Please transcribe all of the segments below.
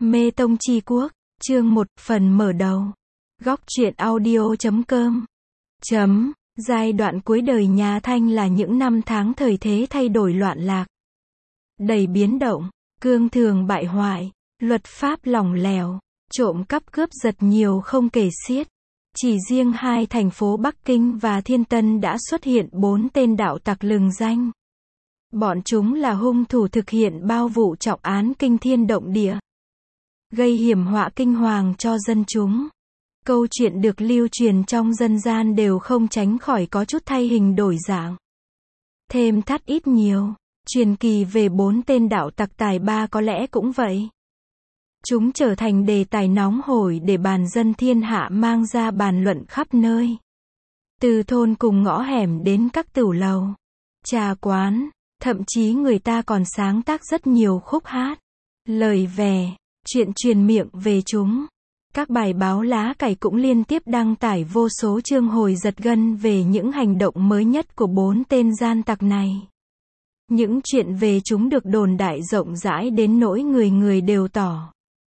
Mê Tông Chi Quốc, chương 1, phần mở đầu. Góc truyện audio.com. Giai đoạn cuối đời nhà Thanh là những năm tháng thời thế thay đổi loạn lạc, đầy biến động, cương thường bại hoại, luật pháp lỏng lẻo, trộm cắp cướp giật nhiều không kể xiết. Chỉ riêng hai thành phố Bắc Kinh và Thiên Tân đã xuất hiện 4 tên đạo tặc lừng danh. Bọn chúng là hung thủ thực hiện bao vụ trọng án kinh thiên động địa, gây hiểm họa kinh hoàng cho dân chúng. Câu chuyện được lưu truyền trong dân gian đều không tránh khỏi có chút thay hình đổi dạng, thêm thắt ít nhiều. Truyền kỳ về 4 tên đạo tặc tài ba có lẽ cũng vậy. Chúng trở thành đề tài nóng hổi để bàn dân thiên hạ mang ra bàn luận khắp nơi. Từ thôn cùng ngõ hẻm đến các tửu lầu, trà quán, thậm chí người ta còn sáng tác rất nhiều khúc hát, lời về, chuyện truyền miệng về chúng. Các bài báo lá cải cũng liên tiếp đăng tải vô số chương hồi giật gân về những hành động mới nhất của 4 tên gian tặc này. Những chuyện về chúng được đồn đại rộng rãi đến nỗi người người đều tỏ,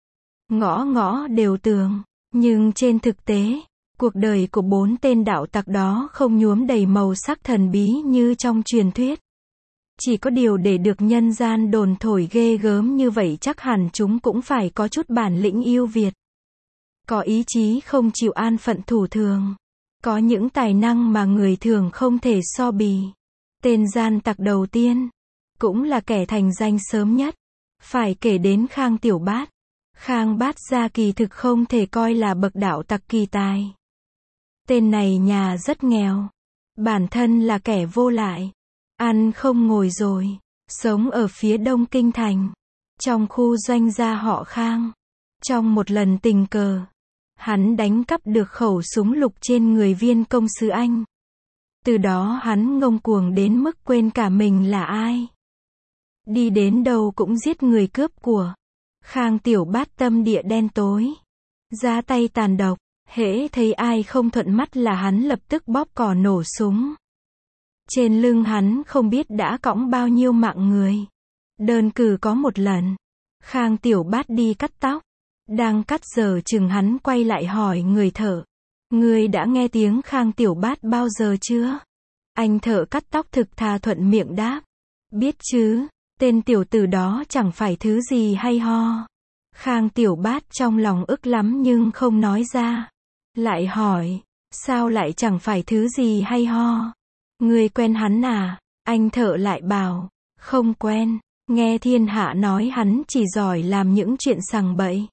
ngõ ngõ đều tường. Nhưng trên thực tế, cuộc đời của 4 tên đạo tặc đó không nhuốm đầy màu sắc thần bí như trong truyền thuyết. Chỉ có điều để được nhân gian đồn thổi ghê gớm như vậy chắc hẳn chúng cũng phải có chút bản lĩnh yêu Việt, có ý chí không chịu an phận thủ thường, có những tài năng mà người thường không thể so bì. Tên gian tặc đầu tiên, cũng là kẻ thành danh sớm nhất, phải kể đến Khang Tiểu Bát. Khang Bát Gia kỳ thực không thể coi là bậc đạo tặc kỳ tài. Tên này nhà rất nghèo, bản thân là kẻ vô lại, ăn không ngồi rồi, sống ở phía đông kinh thành, trong khu doanh gia họ Khang. Trong một lần tình cờ, hắn đánh cắp được khẩu súng lục trên người viên công sứ Anh. Từ đó hắn ngông cuồng đến mức quên cả mình là ai. Đi đến đâu cũng giết người cướp của. Khang Tiểu Bát tâm địa đen tối, ra tay tàn độc, hễ thấy ai không thuận mắt là hắn lập tức bóp cò nổ súng. Trên lưng hắn không biết đã cõng bao nhiêu mạng người. Đơn cử có một lần, Khang Tiểu Bát đi cắt tóc, đang cắt giờ chừng hắn quay lại hỏi người thợ: "Ngươi đã nghe tiếng Khang Tiểu Bát bao giờ chưa?" Anh thợ cắt tóc thực thà thuận miệng đáp: "Biết chứ, tên tiểu tử đó chẳng phải thứ gì hay ho." Khang Tiểu Bát trong lòng ức lắm nhưng không nói ra. Lại hỏi: "Sao lại chẳng phải thứ gì hay ho? Ngươi quen hắn à?" Anh thợ lại bảo: "Không quen, nghe thiên hạ nói hắn chỉ giỏi làm những chuyện sằng bậy."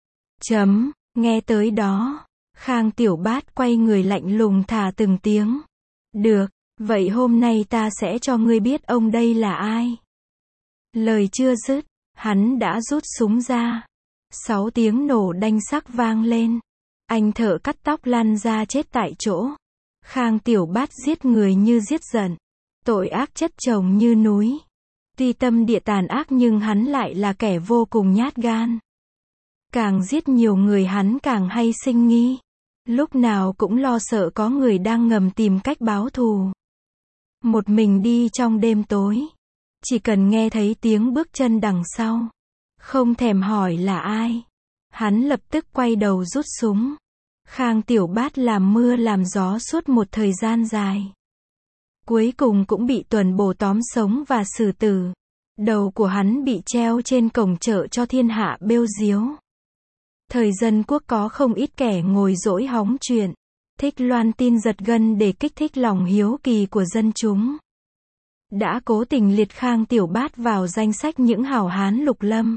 Nghe tới đó, Khang Tiểu Bát quay người lạnh lùng thả từng tiếng: "Được, vậy hôm nay ta sẽ cho ngươi biết ông đây là ai." Lời chưa dứt, hắn đã rút súng ra. 6 tiếng nổ đanh sắc vang lên. Anh thợ cắt tóc lăn ra chết tại chỗ. Khang Tiểu Bát giết người như giết giận, tội ác chất chồng như núi. Tuy tâm địa tàn ác nhưng hắn lại là kẻ vô cùng nhát gan. Càng giết nhiều người hắn càng hay sinh nghi, lúc nào cũng lo sợ có người đang ngầm tìm cách báo thù. Một mình đi trong đêm tối, chỉ cần nghe thấy tiếng bước chân đằng sau, không thèm hỏi là ai, hắn lập tức quay đầu rút súng. Khang Tiểu Bát làm mưa làm gió suốt một thời gian dài, cuối cùng cũng bị tuần bổ tóm sống và xử tử. Đầu của hắn bị treo trên cổng chợ cho thiên hạ bêu diếu. Thời dân quốc có không ít kẻ ngồi dỗi hóng chuyện, thích loan tin giật gân để kích thích lòng hiếu kỳ của dân chúng. Đã cố tình liệt Khang Tiểu Bát vào danh sách những hảo hán lục lâm.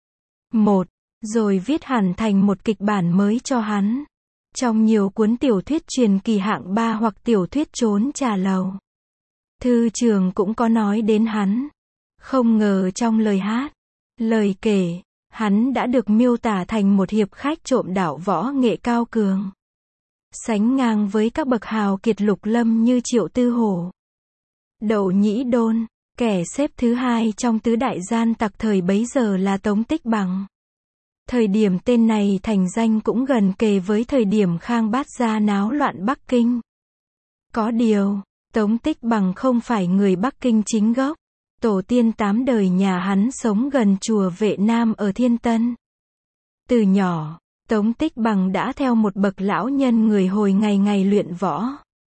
Rồi viết hẳn thành một kịch bản mới cho hắn. Trong nhiều cuốn tiểu thuyết truyền kỳ hạng 3 hoặc tiểu thuyết trốn trà lầu, thư trường cũng có nói đến hắn. Không ngờ trong lời hát, lời kể, hắn đã được miêu tả thành một hiệp khách trộm đạo võ nghệ cao cường, sánh ngang với các bậc hào kiệt lục lâm như Triệu Tư Hổ, Đậu Nhĩ Đôn. Kẻ xếp thứ 2 trong tứ đại gian tặc thời bấy giờ là Tống Tích Bằng. Thời điểm tên này thành danh cũng gần kề với thời điểm Khang Bát Gia náo loạn Bắc Kinh. Có điều, Tống Tích Bằng không phải người Bắc Kinh chính gốc. Tổ tiên 8 đời nhà hắn sống gần chùa Vệ Nam ở Thiên Tân. Từ nhỏ, Tống Tích Bằng đã theo một bậc lão nhân người Hồi ngày ngày luyện võ.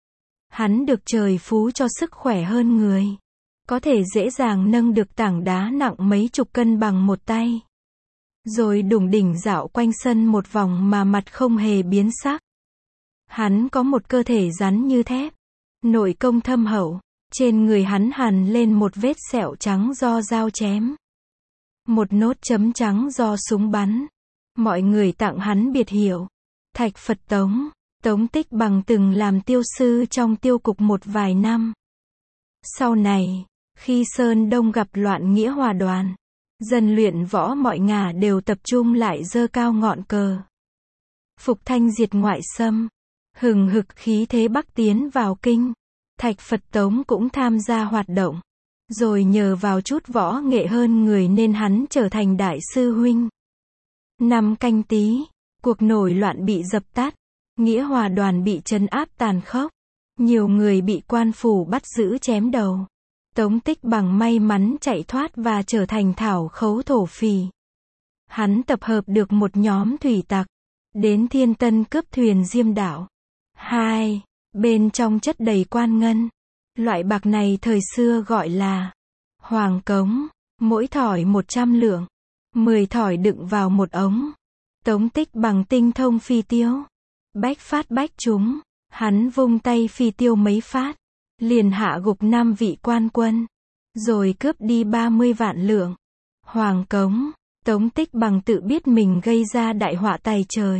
Hắn được trời phú cho sức khỏe hơn người. Có thể dễ dàng nâng được tảng đá nặng mấy chục cân bằng một tay. Rồi đủng đỉnh dạo quanh sân một vòng mà mặt không hề biến sắc. Hắn có một cơ thể rắn như thép. Nội công thâm hậu. Trên người hắn hằn lên một vết sẹo trắng do dao chém. Một nốt chấm trắng do súng bắn. Mọi người tặng hắn biệt hiệu Thạch Phật Tống. Tống Tích Bằng từng làm tiêu sư trong tiêu cục một vài năm. Sau này, khi Sơn Đông gặp loạn Nghĩa Hòa Đoàn, dân luyện võ mọi ngả đều tập trung lại giơ cao ngọn cờ. Phục thanh diệt ngoại xâm, hừng hực khí thế Bắc tiến vào kinh. Thạch Phật Tống cũng tham gia hoạt động. Rồi nhờ vào chút võ nghệ hơn người nên hắn trở thành đại sư huynh. Năm Canh Tý, cuộc nổi loạn bị dập tắt. Nghĩa Hòa Đoàn bị trấn áp tàn khốc. Nhiều người bị quan phủ bắt giữ chém đầu. Tống Tích Bằng may mắn chạy thoát và trở thành thảo khấu thổ phỉ. Hắn tập hợp được một nhóm thủy tặc. Đến Thiên Tân cướp thuyền Diêm Đảo. 2. Bên trong chất đầy quan ngân. Loại bạc này thời xưa gọi là hoàng cống. Mỗi thỏi 100 lượng. 10 thỏi đựng vào một ống. Tống Tích Bằng tinh thông phi tiêu. Bách phát bách trúng. Hắn vung tay phi tiêu mấy phát. Liền hạ gục 5 vị quan quân. Rồi cướp đi 30 vạn lượng. Hoàng cống. Tống Tích Bằng tự biết mình gây ra đại họa tày trời.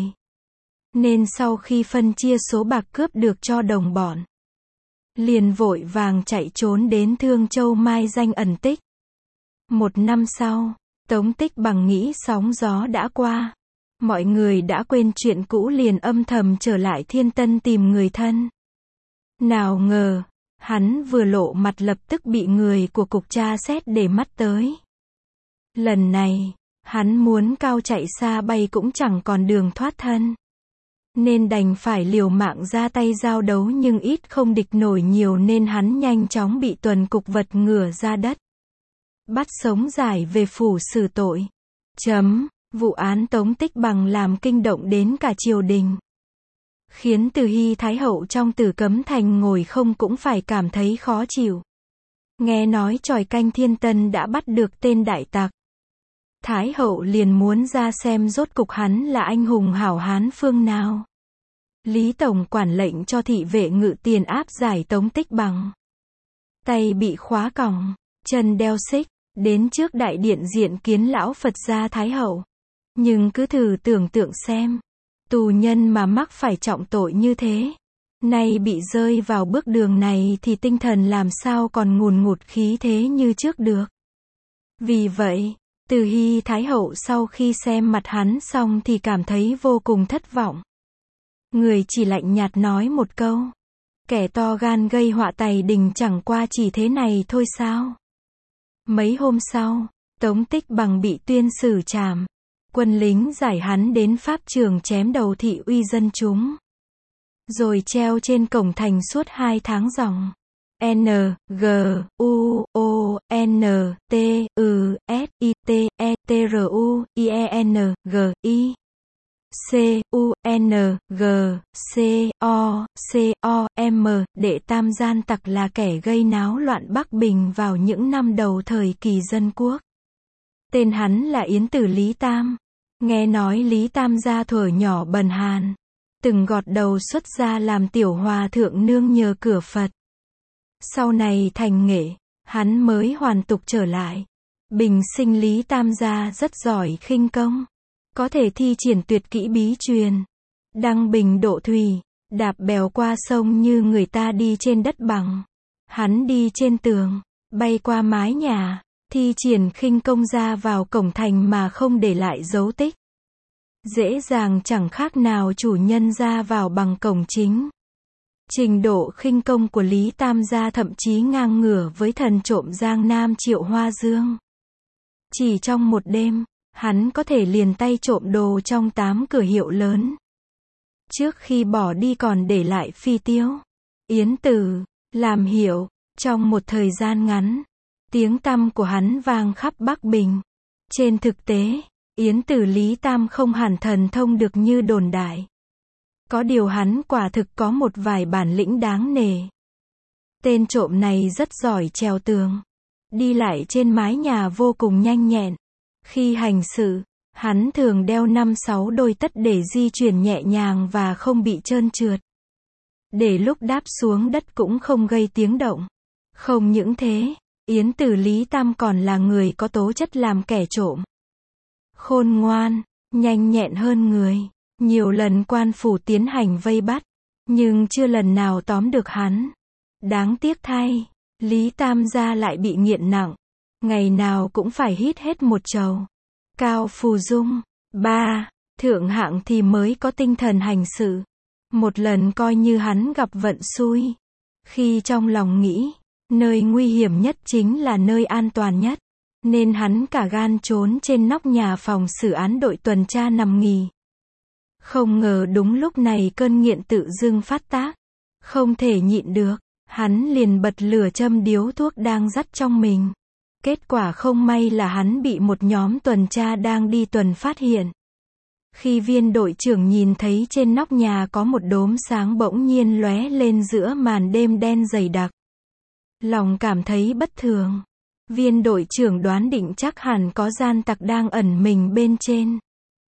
Nên sau khi phân chia số bạc cướp được cho đồng bọn, liền vội vàng chạy trốn đến Thương Châu mai danh ẩn tích. Một năm sau, Tống Tích Bằng nghĩ sóng gió đã qua. Mọi người đã quên chuyện cũ liền âm thầm trở lại Thiên Tân tìm người thân. Nào ngờ, hắn vừa lộ mặt lập tức bị người của cục tra xét để mắt tới. Lần này, hắn muốn cao chạy xa bay cũng chẳng còn đường thoát thân. Nên đành phải liều mạng ra tay giao đấu nhưng ít không địch nổi nhiều nên hắn nhanh chóng bị tuần cục vật ngửa ra đất. Bắt sống giải về phủ xử tội. Vụ án Tống Tích Bằng làm kinh động đến cả triều đình. Khiến Từ Hy Thái Hậu trong Tử Cấm Thành ngồi không cũng phải cảm thấy khó chịu. Nghe nói chòi canh Thiên Tân đã bắt được tên đại tặc. Thái Hậu liền muốn ra xem rốt cục hắn là anh hùng hảo hán phương nào. Lý Tổng quản lệnh cho thị vệ ngự tiền áp giải Tống Tích Bằng. Tay bị khóa còng, chân đeo xích, đến trước đại điện diện kiến lão Phật gia Thái Hậu. Nhưng cứ thử tưởng tượng xem, tù nhân mà mắc phải trọng tội như thế, nay bị rơi vào bước đường này thì tinh thần làm sao còn ngùn ngụt khí thế như trước được. Vì vậy, Từ Hy Thái Hậu sau khi xem mặt hắn xong thì cảm thấy vô cùng thất vọng. Người chỉ lạnh nhạt nói một câu. Kẻ to gan gây họa tày đình chẳng qua chỉ thế này thôi sao. Mấy hôm sau, Tống Tích Bằng bị tuyên xử trảm. Quân lính giải hắn đến pháp trường chém đầu thị uy dân chúng. Rồi treo trên cổng thành suốt 2 tháng ròng. N, G, U, O, N, T, U, S, I, T, E, T, R, U, I, E, N, G, I. C, U, N, G, C, O, C, O, M, đệ tam gian tặc là kẻ gây náo loạn Bắc Bình vào những năm đầu thời kỳ dân quốc. Tên hắn là Yến Tử Lý Tam. Nghe nói Lý Tam gia thuở nhỏ bần hàn. Từng gọt đầu xuất gia làm tiểu hòa thượng nương nhờ cửa Phật. Sau này thành nghệ, hắn mới hoàn tục trở lại. Bình sinh Lý Tam gia rất giỏi khinh công. Có thể thi triển tuyệt kỹ bí truyền. Đăng bình độ thủy, đạp bèo qua sông như người ta đi trên đất bằng. Hắn đi trên tường, bay qua mái nhà, thi triển khinh công ra vào cổng thành mà không để lại dấu tích. Dễ dàng chẳng khác nào chủ nhân ra vào bằng cổng chính. Trình độ khinh công của Lý Tam gia thậm chí ngang ngửa với thần trộm Giang Nam Triệu Hoa Dương. Chỉ trong một đêm, hắn có thể liền tay trộm đồ trong 8 cửa hiệu lớn. Trước khi bỏ đi còn để lại phi tiêu, yến tử, làm hiệu. Trong một thời gian ngắn, tiếng tăm của hắn vang khắp Bắc Bình. Trên thực tế, Yến Tử Lý Tam không hẳn thần thông được như đồn đại. Có điều hắn quả thực có một vài bản lĩnh đáng nể. Tên trộm này rất giỏi trèo tường. Đi lại trên mái nhà vô cùng nhanh nhẹn. Khi hành sự, hắn thường đeo 5-6 đôi tất để di chuyển nhẹ nhàng và không bị trơn trượt. Để lúc đáp xuống đất cũng không gây tiếng động. Không những thế, Yến Tử Lý Tam còn là người có tố chất làm kẻ trộm. Khôn ngoan, nhanh nhẹn hơn người. Nhiều lần quan phủ tiến hành vây bắt, nhưng chưa lần nào tóm được hắn. Đáng tiếc thay, Lý Tam gia lại bị nghiện nặng. Ngày nào cũng phải hít hết một chầu. Cao phù dung. 3. Thượng hạng thì mới có tinh thần hành sự. Một lần coi như hắn gặp vận xui. Khi trong lòng nghĩ, nơi nguy hiểm nhất chính là nơi an toàn nhất. Nên hắn cả gan trốn trên nóc nhà phòng xử án đội tuần tra nằm nghỉ. Không ngờ đúng lúc này cơn nghiện tự dưng phát tác. Không thể nhịn được, hắn liền bật lửa châm điếu thuốc đang dắt trong mình. Kết quả không may là hắn bị một nhóm tuần tra đang đi tuần phát hiện. Khi viên đội trưởng nhìn thấy trên nóc nhà có một đốm sáng bỗng nhiên lóe lên giữa màn đêm đen dày đặc. Lòng cảm thấy bất thường. Viên đội trưởng đoán định chắc hẳn có gian tặc đang ẩn mình bên trên.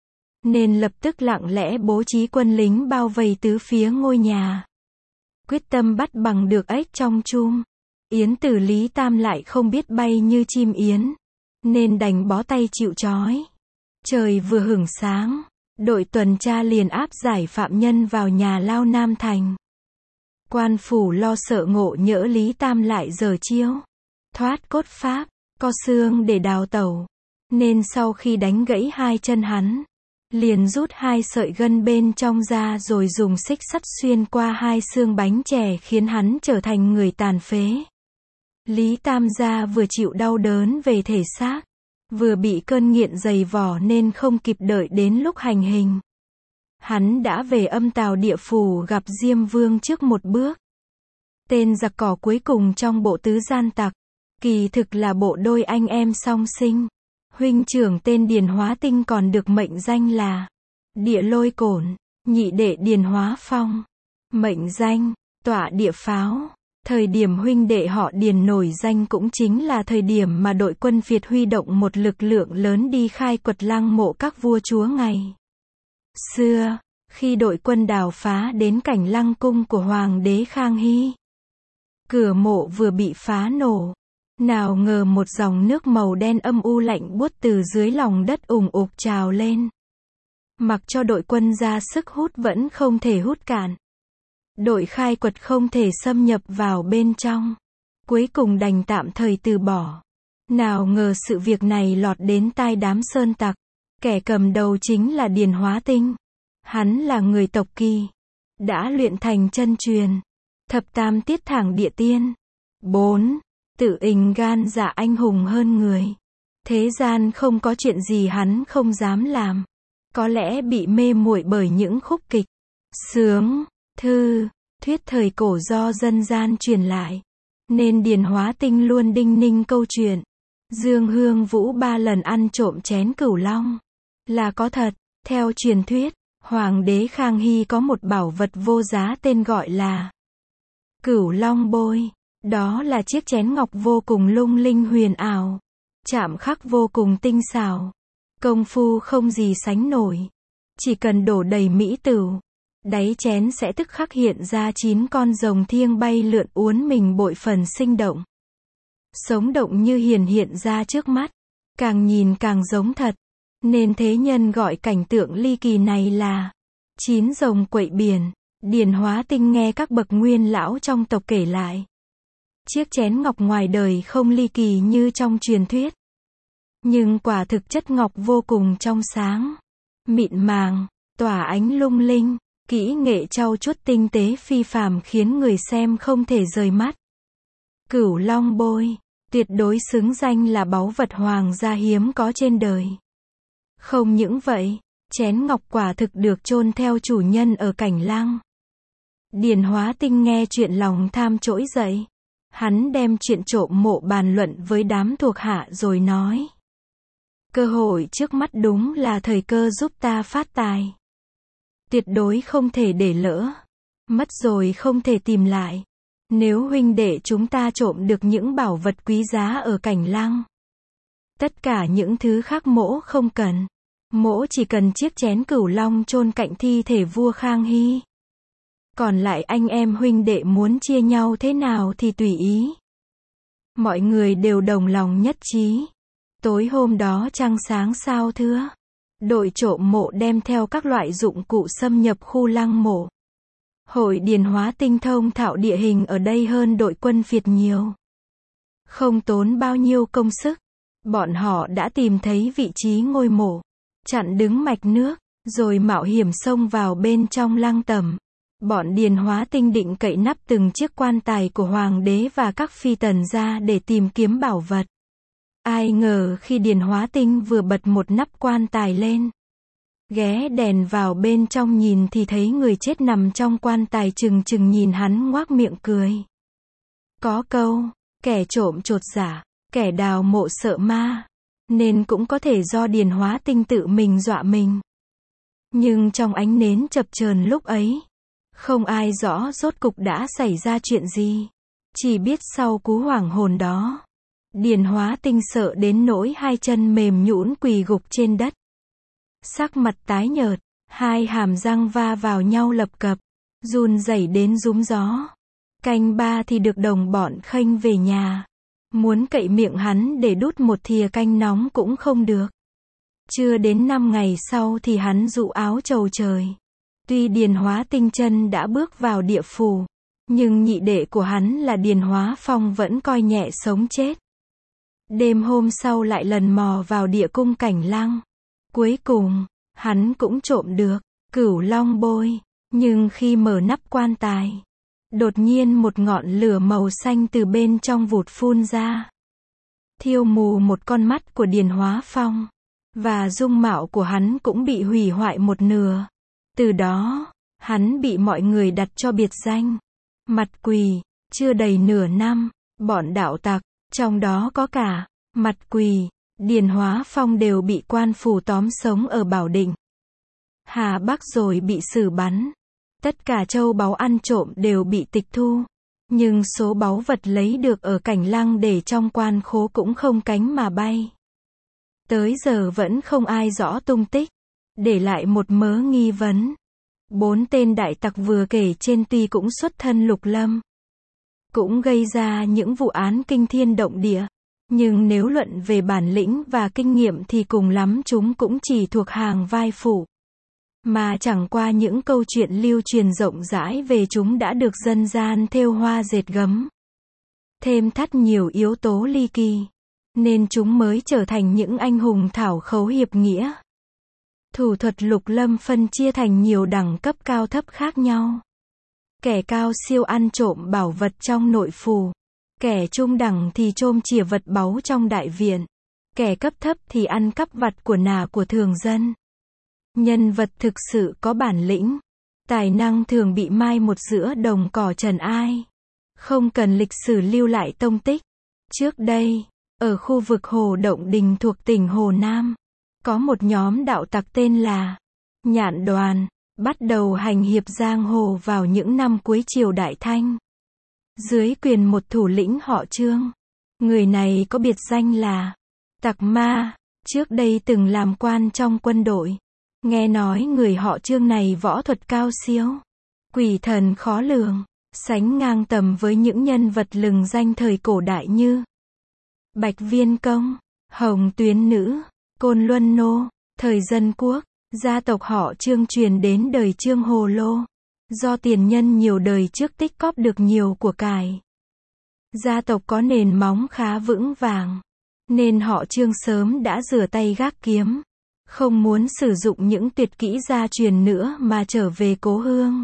Nên lập tức lặng lẽ bố trí quân lính bao vây tứ phía ngôi nhà. Quyết tâm bắt bằng được ếch trong chum. Yến Tử Lý Tam lại không biết bay như chim yến. Nên đành bó tay chịu trói. Trời vừa hửng sáng, đội tuần tra liền áp giải phạm nhân vào nhà lao Nam Thành. Quan phủ lo sợ ngộ nhỡ Lý Tam lại giở chiêu. Thoát cốt pháp, co xương để đào tẩu. Nên sau khi đánh gãy hai chân hắn, liền rút hai sợi gân bên trong ra rồi dùng xích sắt xuyên qua hai xương bánh chè khiến hắn trở thành người tàn phế. Lý Tam gia vừa chịu đau đớn về thể xác, vừa bị cơn nghiện dày vò nên không kịp đợi đến lúc hành hình. Hắn đã về âm tào địa phủ gặp Diêm Vương trước một bước. Tên giặc cỏ cuối cùng trong bộ tứ gian tặc, kỳ thực là bộ đôi anh em song sinh. Huynh trưởng tên Điền Hóa Tinh còn được mệnh danh là Địa Lôi Cổn, nhị đệ Điền Hóa Phong. Mệnh danh, Tọa Địa Pháo. Thời điểm huynh đệ họ Điền nổi danh cũng chính là thời điểm mà đội quân Việt huy động một lực lượng lớn đi khai quật lăng mộ các vua chúa ngày xưa, khi đội quân đào phá đến cảnh lăng cung của Hoàng đế Khang Hy. Cửa mộ vừa bị phá nổ. Nào ngờ một dòng nước màu đen âm u lạnh buốt từ dưới lòng đất ùn ùn trào lên. Mặc cho đội quân ra sức hút vẫn không thể hút cạn. Đội khai quật không thể xâm nhập vào bên trong. Cuối cùng đành tạm thời từ bỏ. Nào ngờ sự việc này lọt đến tai đám sơn tặc. Kẻ cầm đầu chính là Điền Hóa Tinh. Hắn là người tộc Kỳ. Đã luyện thành chân truyền. Thập tam tiết thẳng địa tiên. 4. Tự ình gan dạ anh hùng hơn người. Thế gian không có chuyện gì hắn không dám làm. Có lẽ bị mê muội bởi những khúc kịch, sướng, thư, thuyết thời cổ do dân gian truyền lại. Nên Điền Hóa Tinh luôn đinh ninh câu chuyện. Dương Hương Vũ 3 lần ăn trộm chén cửu long. Là có thật. Theo truyền thuyết, Hoàng đế Khang Hy có một bảo vật vô giá tên gọi là Cửu Long Bôi. Đó là chiếc chén ngọc vô cùng lung linh huyền ảo, chạm khắc vô cùng tinh xảo, công phu không gì sánh nổi. Chỉ cần đổ đầy mỹ tửu, đáy chén sẽ tức khắc hiện ra 9 con rồng thiêng bay lượn uốn mình bội phần sinh động. Sống động như hiện ra trước mắt, càng nhìn càng giống thật. Nên thế nhân gọi cảnh tượng ly kỳ này là 9 rồng quậy biển. Điền Hóa Tinh nghe các bậc nguyên lão trong tộc kể lại. Chiếc chén ngọc ngoài đời không ly kỳ như trong truyền thuyết. Nhưng quả thực chất ngọc vô cùng trong sáng, mịn màng, tỏa ánh lung linh, kỹ nghệ trau chuốt tinh tế phi phàm khiến người xem không thể rời mắt. Cửu Long Bôi, tuyệt đối xứng danh là báu vật hoàng gia hiếm có trên đời. Không những vậy, chén ngọc quả thực được chôn theo chủ nhân ở cảnh lăng. Điền Hóa Tinh nghe chuyện lòng tham trỗi dậy. Hắn đem chuyện trộm mộ bàn luận với đám thuộc hạ rồi nói. Cơ hội trước mắt đúng là thời cơ giúp ta phát tài. Tuyệt đối không thể để lỡ. Mất rồi không thể tìm lại. Nếu huynh đệ chúng ta trộm được những bảo vật quý giá ở Cảnh Lăng, tất cả những thứ khác mỗ không cần. Mỗ chỉ cần chiếc chén cửu long chôn cạnh thi thể vua Khang Hy. Còn lại anh em huynh đệ muốn chia nhau thế nào thì tùy ý. Mọi người đều đồng lòng nhất trí. Tối hôm đó trăng sáng sao thưa. Đội trộm mộ đem theo các loại dụng cụ xâm nhập khu lăng mộ. Hội điền hóa tinh thông thạo địa hình ở đây hơn đội quân Việt nhiều. Không tốn bao nhiêu công sức, bọn họ đã tìm thấy vị trí ngôi mộ, chặn đứng mạch nước, rồi mạo hiểm xông vào bên trong lăng tẩm. Bọn điền hóa tinh định cậy nắp từng chiếc quan tài của hoàng đế và các phi tần ra để tìm kiếm bảo vật. Ai ngờ khi điền hóa tinh vừa bật một nắp quan tài lên, ghé đèn vào bên trong nhìn thì thấy người chết nằm trong quan tài trừng trừng nhìn hắn ngoác miệng cười. Có câu, kẻ trộm chột dạ, kẻ đào mộ sợ ma, nên cũng có thể do điền hóa tinh tự mình dọa mình. Nhưng trong ánh nến chập chờn lúc ấy, không ai rõ rốt cục đã xảy ra chuyện gì. Chỉ biết sau cú hoảng hồn đó, điền hóa tinh sợ đến nỗi hai chân mềm nhũn quỳ gục trên đất. Sắc mặt tái nhợt, hai hàm răng va vào nhau lập cập, run rẩy đến rúm gió. Canh ba thì được đồng bọn khênh về nhà. Muốn cậy miệng hắn để đút một thìa canh nóng cũng không được. Chưa đến 5 ngày sau thì hắn dụ áo trầu trời. Tuy điền hóa tinh chân đã bước vào địa phủ, nhưng nhị đệ của hắn là điền hóa phong vẫn coi nhẹ sống chết. Đêm hôm sau lại lần mò vào địa cung Cảnh Lăng. Cuối cùng, hắn cũng trộm được cửu long bôi. Nhưng khi mở nắp quan tài, đột nhiên một ngọn lửa màu xanh từ bên trong vụt phun ra, thiêu mù một con mắt của điền hóa phong. Và dung mạo của hắn cũng bị hủy hoại một nửa. Từ đó, hắn bị mọi người đặt cho biệt danh Mặt Quỳ. Chưa đầy nửa năm, bọn đạo tặc, trong đó có cả Mặt Quỳ, điền hóa phong đều bị quan phủ tóm sống ở Bảo Định, Hà Bắc rồi bị xử bắn. Tất cả châu báu ăn trộm đều bị tịch thu. Nhưng số báu vật lấy được ở Cảnh Lăng để trong quan khố cũng không cánh mà bay. Tới giờ vẫn không ai rõ tung tích. Để lại một mớ nghi vấn. 4 tên đại tặc vừa kể trên tuy cũng xuất thân lục lâm, cũng gây ra những vụ án kinh thiên động địa. Nhưng nếu luận về bản lĩnh và kinh nghiệm thì cùng lắm chúng cũng chỉ thuộc hàng vai phụ. Mà chẳng qua những câu chuyện lưu truyền rộng rãi về chúng đã được dân gian thêu hoa dệt gấm. Thêm thắt nhiều yếu tố ly kỳ, nên chúng mới trở thành những anh hùng thảo khấu hiệp nghĩa. Thủ thuật lục lâm phân chia thành nhiều đẳng cấp cao thấp khác nhau. Kẻ cao siêu ăn trộm bảo vật trong nội phủ. Kẻ trung đẳng thì trôm chìa vật báu trong đại viện. Kẻ cấp thấp thì ăn cắp vặt của nà của thường dân. Nhân vật thực sự có bản lĩnh, tài năng thường bị mai một giữa đồng cỏ trần ai. Không cần lịch sử lưu lại tông tích. Trước đây, ở khu vực Hồ Động Đình thuộc tỉnh Hồ Nam, có một nhóm đạo tặc tên là Nhạn Đoàn, bắt đầu hành hiệp giang hồ vào những năm cuối triều Đại Thanh. Dưới quyền một thủ lĩnh họ Trương. Người này có biệt danh là Tặc Ma, trước đây từng làm quan trong quân đội. Nghe nói người họ Trương này võ thuật cao siêu, quỷ thần khó lường, sánh ngang tầm với những nhân vật lừng danh thời cổ đại như Bạch Viên Công, Hồng Tuyến Nữ, Côn Luân Nô. Thời Dân Quốc, gia tộc họ Trương truyền đến đời Trương Hồ Lô. Do tiền nhân nhiều đời trước tích cóp được nhiều của cải, gia tộc có nền móng khá vững vàng, nên họ Trương sớm đã rửa tay gác kiếm, không muốn sử dụng những tuyệt kỹ gia truyền nữa mà trở về cố hương.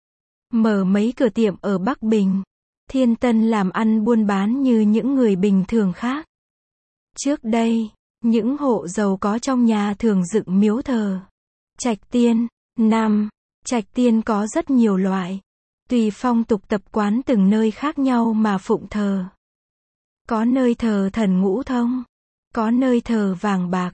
Mở mấy cửa tiệm ở Bắc Bình, Thiên Tân làm ăn buôn bán như những người bình thường khác. Trước đây, những hộ giàu có trong nhà thường dựng miếu thờ trạch tiên. Trạch tiên có rất nhiều loại, tùy phong tục tập quán từng nơi khác nhau mà phụng thờ. Có nơi thờ thần Ngũ Thông, có nơi thờ vàng bạc,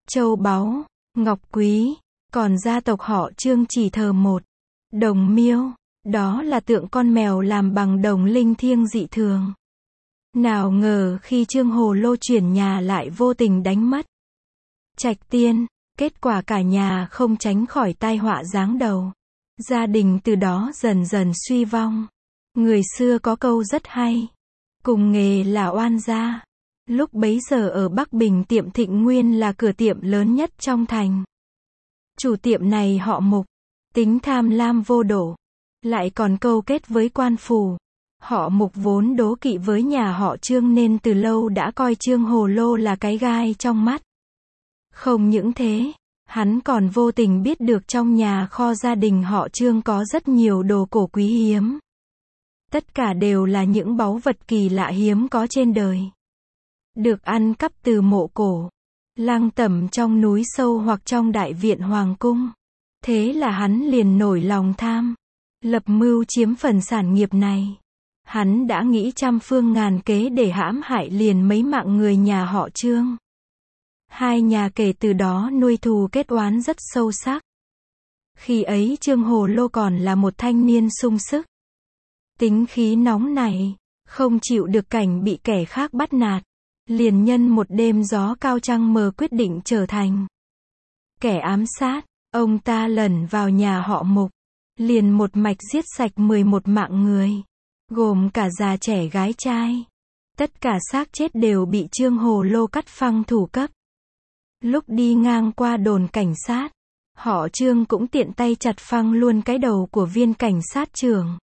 châu báu, ngọc quý, còn gia tộc họ Trương chỉ thờ một đồng miêu, đó là tượng con mèo làm bằng đồng linh thiêng dị thường. Nào ngờ khi Trương Hồ Lô chuyển nhà lại vô tình đánh mất trạch tiên, kết quả cả nhà không tránh khỏi tai họa giáng đầu. Gia đình từ đó dần dần suy vong. Người xưa có câu rất hay, cùng nghề là oan gia. Lúc bấy giờ ở Bắc Bình tiệm Thịnh Nguyên là cửa tiệm lớn nhất trong thành. Chủ tiệm này họ Mục, tính tham lam vô độ, lại còn câu kết với quan phủ. Họ Mục vốn đố kỵ với nhà họ Trương nên từ lâu đã coi Trương Hồ Lô là cái gai trong mắt. Không những thế, hắn còn vô tình biết được trong nhà kho gia đình họ Trương có rất nhiều đồ cổ quý hiếm. Tất cả đều là những báu vật kỳ lạ hiếm có trên đời. Được ăn cắp từ mộ cổ, lăng tẩm trong núi sâu hoặc trong đại viện hoàng cung. Thế là hắn liền nổi lòng tham, lập mưu chiếm phần sản nghiệp này. Hắn đã nghĩ trăm phương ngàn kế để hãm hại liền mấy mạng người nhà họ Trương. Hai nhà kể từ đó nuôi thù kết oán rất sâu sắc. Khi ấy Trương Hồ Lô còn là một thanh niên sung sức. Tính khí nóng này, không chịu được cảnh bị kẻ khác bắt nạt. Liền nhân một đêm gió cao trăng mờ quyết định trở thành kẻ ám sát. Ông ta lẩn vào nhà họ Mục, liền một mạch giết sạch 11 mạng người, gồm cả già trẻ gái trai. Tất cả xác chết đều bị Trương Hồ Lô cắt phăng thủ cấp. Lúc đi ngang qua đồn cảnh sát, họ Trương cũng tiện tay chặt phăng luôn cái đầu của viên cảnh sát trưởng.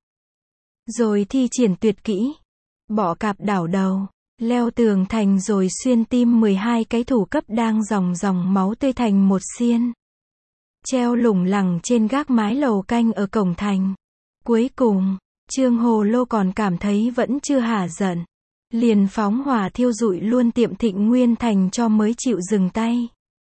Rồi thi triển tuyệt kỹ, bỏ cạp đảo đầu, leo tường thành rồi xuyên tim 12 cái thủ cấp đang dòng dòng máu tươi thành một xiên. Treo lủng lẳng trên gác mái lầu canh ở cổng thành. Cuối cùng, Trương Hồ Lô còn cảm thấy vẫn chưa hả giận. Liền phóng hỏa thiêu rụi luôn tiệm Thịnh Nguyên Thành cho mới chịu dừng tay.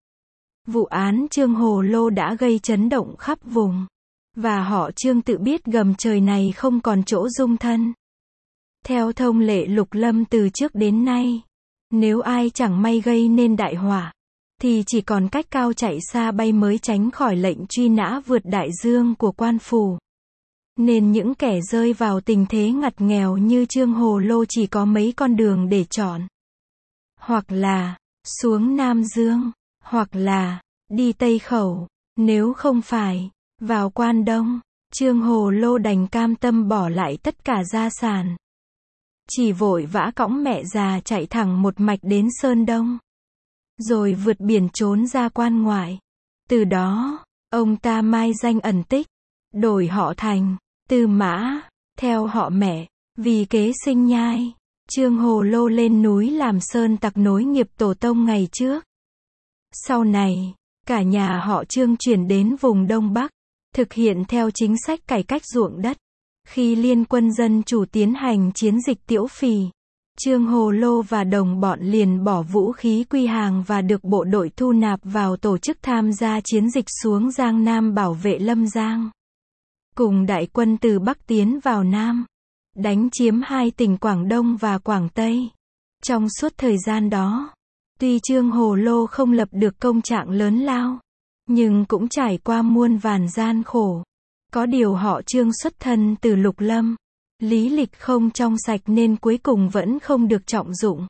Vụ án Trương Hồ Lô đã gây chấn động khắp vùng. Và họ Trương tự biết gầm trời này không còn chỗ dung thân. Theo thông lệ Lục Lâm từ trước đến nay, nếu ai chẳng may gây nên đại họa, thì chỉ còn cách cao chạy xa bay mới tránh khỏi lệnh truy nã vượt đại dương của quan phủ. Nên những kẻ rơi vào tình thế ngặt nghèo như Trương Hồ Lô chỉ có mấy con đường để chọn. Hoặc là xuống Nam Dương, hoặc là đi Tây Khẩu, nếu không phải vào Quan Đông. Trương Hồ Lô đành cam tâm bỏ lại tất cả gia sản, chỉ vội vã cõng mẹ già chạy thẳng một mạch đến Sơn Đông, rồi vượt biển trốn ra quan ngoại. Từ đó, ông ta mai danh ẩn tích, đổi họ thành Tư Mã, theo họ mẹ, vì kế sinh nhai. Trương Hồ Lô lên núi làm sơn tặc nối nghiệp tổ tông ngày trước. Sau này, cả nhà họ Trương chuyển đến vùng Đông Bắc, thực hiện theo chính sách cải cách ruộng đất. Khi Liên quân dân chủ tiến hành chiến dịch Tiễu Phì, Trương Hồ Lô và đồng bọn liền bỏ vũ khí quy hàng và được bộ đội thu nạp vào tổ chức tham gia chiến dịch xuống Giang Nam bảo vệ Lâm Giang. Cùng đại quân từ Bắc tiến vào Nam, đánh chiếm hai tỉnh Quảng Đông và Quảng Tây. Trong suốt thời gian đó, tuy Trương Hồ Lô không lập được công trạng lớn lao, nhưng cũng trải qua muôn vàn gian khổ. Có điều họ Trương xuất thân từ Lục Lâm, lý lịch không trong sạch nên cuối cùng vẫn không được trọng dụng.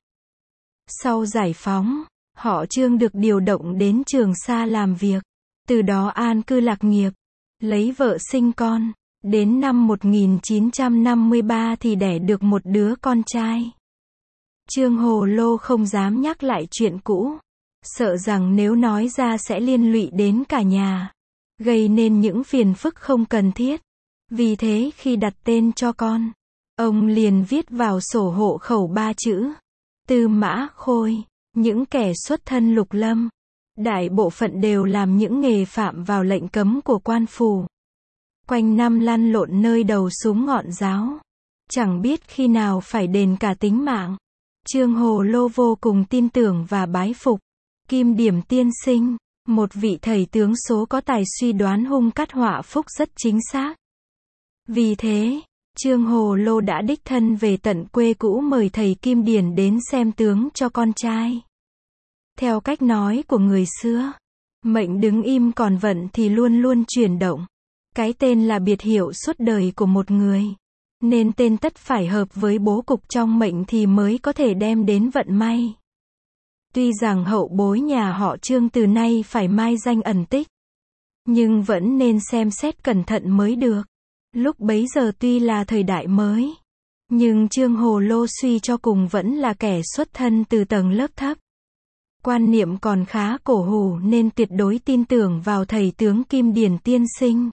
Sau giải phóng, họ Trương được điều động đến Trường Sa làm việc, từ đó an cư lạc nghiệp, lấy vợ sinh con. Đến năm 1953 thì đẻ được một đứa con trai. Trương Hồ Lô không dám nhắc lại chuyện cũ, sợ rằng nếu nói ra sẽ liên lụy đến cả nhà, gây nên những phiền phức không cần thiết. Vì thế khi đặt tên cho con, ông liền viết vào sổ hộ khẩu 3 chữ: Tư Mã Khôi. Những kẻ xuất thân Lục Lâm, đại bộ phận đều làm những nghề phạm vào lệnh cấm của quan phủ. Quanh năm lăn lộn nơi đầu súng ngọn giáo, chẳng biết khi nào phải đền cả tính mạng. Trương Hồ Lô vô cùng tin tưởng và bái phục Kim Điểm tiên sinh, một vị thầy tướng số có tài suy đoán hung cát họa phúc rất chính xác. Vì thế, Trương Hồ Lô đã đích thân về tận quê cũ mời thầy Kim Điển đến xem tướng cho con trai. Theo cách nói của người xưa, mệnh đứng im còn vận thì luôn luôn chuyển động. Cái tên là biệt hiệu suốt đời của một người. Nên tên tất phải hợp với bố cục trong mệnh thì mới có thể đem đến vận may. Tuy rằng hậu bối nhà họ Trương từ nay phải mai danh ẩn tích, nhưng vẫn nên xem xét cẩn thận mới được. Lúc bấy giờ tuy là thời đại mới, nhưng Trương Hồ Lô suy cho cùng vẫn là kẻ xuất thân từ tầng lớp thấp. Quan niệm còn khá cổ hủ nên tuyệt đối tin tưởng vào thầy tướng Kim Điển tiên sinh.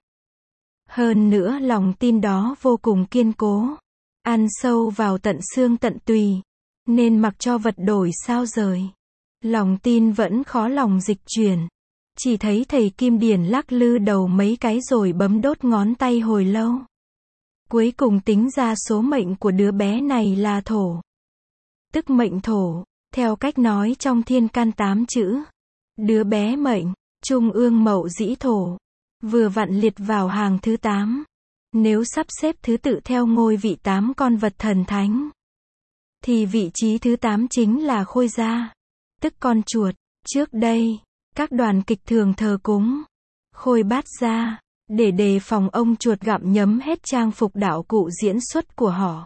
Hơn nữa lòng tin đó vô cùng kiên cố, ăn sâu vào tận xương tận tùy, nên mặc cho vật đổi sao rời, lòng tin vẫn khó lòng dịch chuyển. Chỉ thấy thầy Kim Điển lắc lư đầu mấy cái rồi bấm đốt ngón tay hồi lâu. Cuối cùng tính ra số mệnh của đứa bé này là thổ. Tức mệnh thổ, theo cách nói trong thiên can 8 chữ. Đứa bé mệnh, trung ương mậu dĩ thổ, vừa vặn liệt vào hàng thứ 8. Nếu sắp xếp thứ tự theo ngôi vị 8 con vật thần thánh, thì vị trí thứ 8 chính là Khôi Gia, tức con chuột. Trước đây, các đoàn kịch thường thờ cúng Khôi Bát Gia, để đề phòng ông chuột gặm nhấm hết trang phục đạo cụ diễn xuất của họ.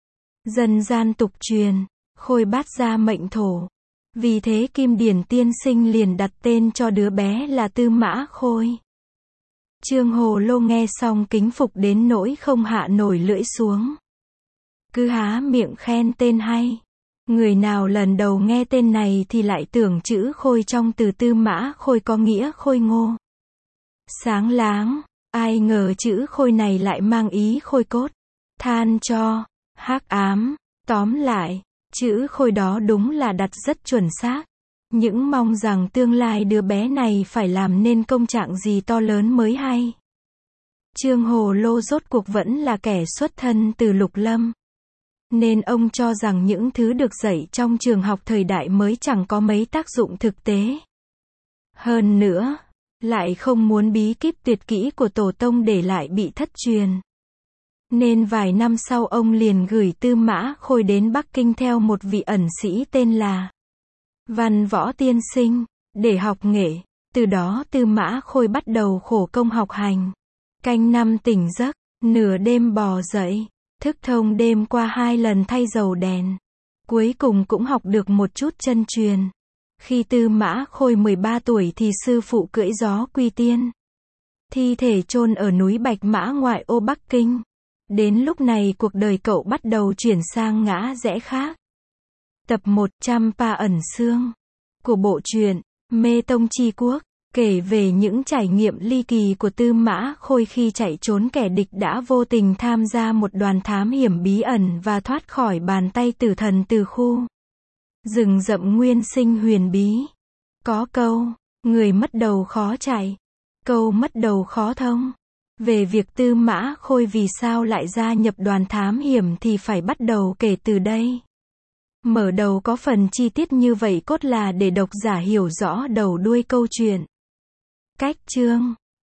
Dân gian tục truyền, Khôi Bát Gia mệnh thổ. Vì thế Kim Điển tiên sinh liền đặt tên cho đứa bé là Tư Mã Khôi. Trương Hồ Lô nghe xong kính phục đến nỗi không hạ nổi lưỡi xuống. Cứ há miệng khen tên hay. Người nào lần đầu nghe tên này thì lại tưởng chữ Khôi trong từ Tư Mã Khôi có nghĩa khôi ngô, sáng láng. Ai ngờ chữ Khôi này lại mang ý khôi cốt, than cho, hắc ám. Tóm lại, chữ Khôi đó đúng là đặt rất chuẩn xác. Những mong rằng tương lai đứa bé này phải làm nên công trạng gì to lớn mới hay. Trương Hồ Lô rốt cuộc vẫn là kẻ xuất thân từ Lục Lâm, nên ông cho rằng những thứ được dạy trong trường học thời đại mới chẳng có mấy tác dụng thực tế. Hơn nữa, lại không muốn bí kíp tuyệt kỹ của tổ tông để lại bị thất truyền. Nên vài năm sau ông liền gửi Tư Mã Khôi đến Bắc Kinh theo một vị ẩn sĩ tên là Văn Võ Tiên Sinh, để học nghệ. Từ đó Tư Mã Khôi bắt đầu khổ công học hành. Canh năm tỉnh giấc, nửa đêm bò dậy, thức thông đêm qua 2 lần thay dầu đèn. Cuối cùng cũng học được một chút chân truyền. Khi Tư Mã Khôi 13 tuổi thì sư phụ cưỡi gió quy tiên. Thi thể chôn ở núi Bạch Mã ngoại ô Bắc Kinh. Đến lúc này cuộc đời cậu bắt đầu chuyển sang ngã rẽ khác. Tập 100 Pa ẩn xương của bộ truyện Mê Tông Chi Quốc kể về những trải nghiệm ly kỳ của Tư Mã Khôi khi chạy trốn kẻ địch đã vô tình tham gia một đoàn thám hiểm bí ẩn và thoát khỏi bàn tay tử thần từ khu rừng rậm nguyên sinh huyền bí. Có câu, người mất đầu khó chạy, câu mất đầu khó thông. Về việc Tư Mã Khôi vì sao lại gia nhập đoàn thám hiểm thì phải bắt đầu kể từ đây. Mở đầu có phần chi tiết như vậy cốt là để độc giả hiểu rõ đầu đuôi câu chuyện. Cách chương